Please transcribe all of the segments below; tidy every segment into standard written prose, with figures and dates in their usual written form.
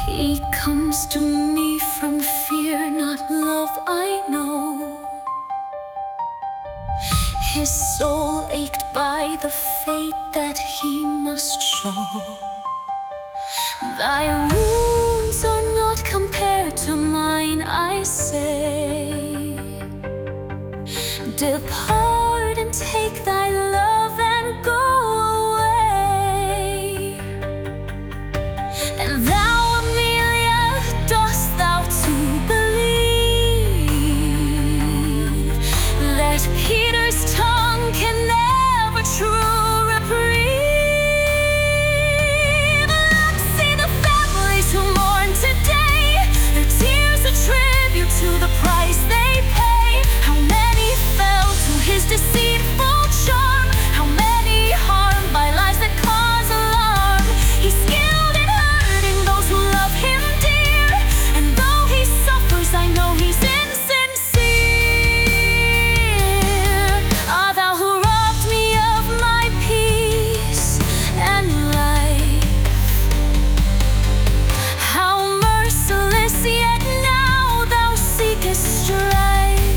He comes to me from fear, not love, I know. His soul ached by the fate that he must show. Thy wounds are not compared to mine, I say. Depart and take thy love and go away. And thou, Amelia, dost thou too believe that Peter's tongue can never true reprieve? Look, see the families who mourn today, their tears a tribute to the price they pay. How many fell to his deceitful charm? How many harmed by lies that cause alarm? He's skilled in hurting those who love him dear, and though he suffers, I know he's insincere. Ah, thou who robbed me of my peace and life, how merciless, yet now thou seekest strife.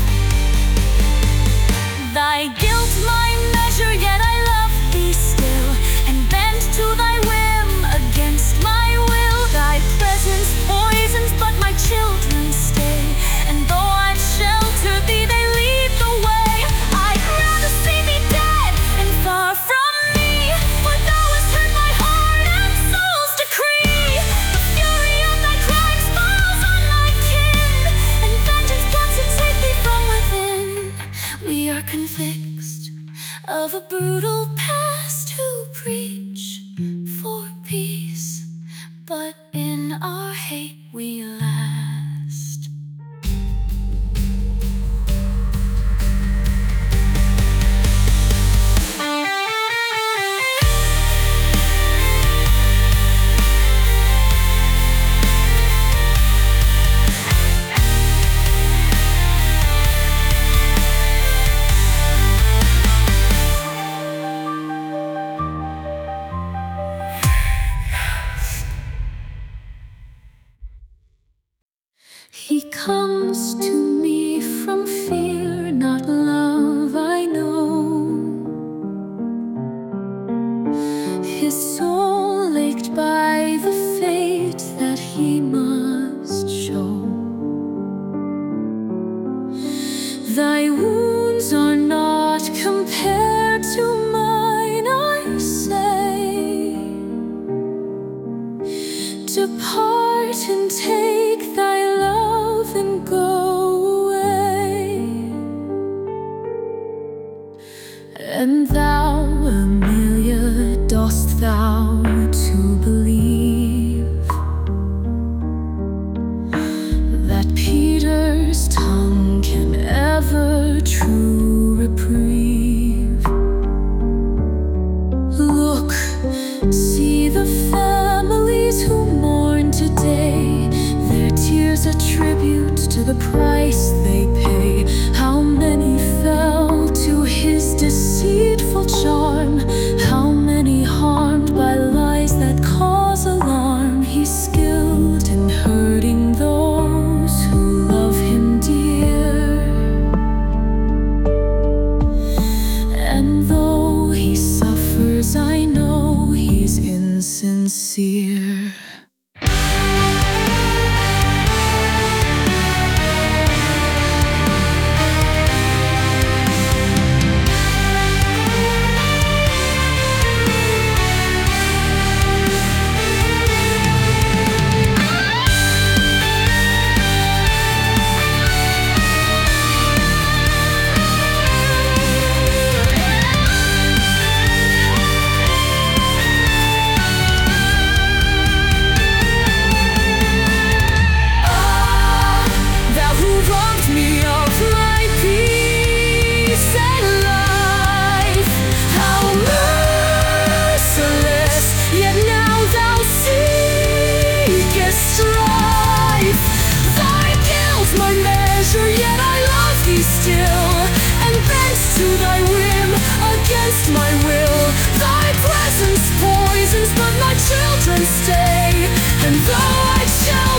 Thy guilt my measure, yet I love thee still, and bend to thy whim against my will. Thy presence poisons, but my children stay, and though I've sheltered thee, they lead the way. I'd rather see thee dead and far from me, for thou hast heard my heart and soul's decree. The fury of thy crimes falls on my kin, and vengeance plots to take thee from within. We are convinced of a brutal past who preach for peace, but in our hate we last. He comes to me from fear, not love, I know. His soul ached by the fate that he must show. Thy wounds are not compared to mine, I say. Depart and take thy love and go away. And thou, Amelia, dost thou too believe that Peter's tongue can ever true reprieve? Look, see the families who mourn today, their tears a tribute to the price they pay. How many fell to his deceitful charm? How many harmed by lies that cause alarm? He's skilled in hurting those who love him dear, and though he suffers, I know he's insincere.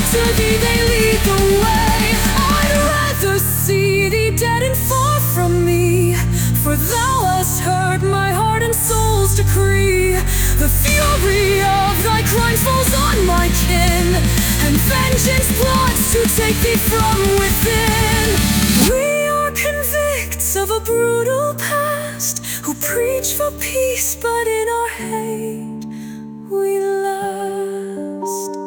to thee they lead the way. I'd rather see thee dead and far from me, for thou hast heard my heart and soul's decree. The fury of thy crime falls on my kin, and vengeance plots to take thee from within. We are convicts of a brutal past, who preach for peace, but in our hate we lust.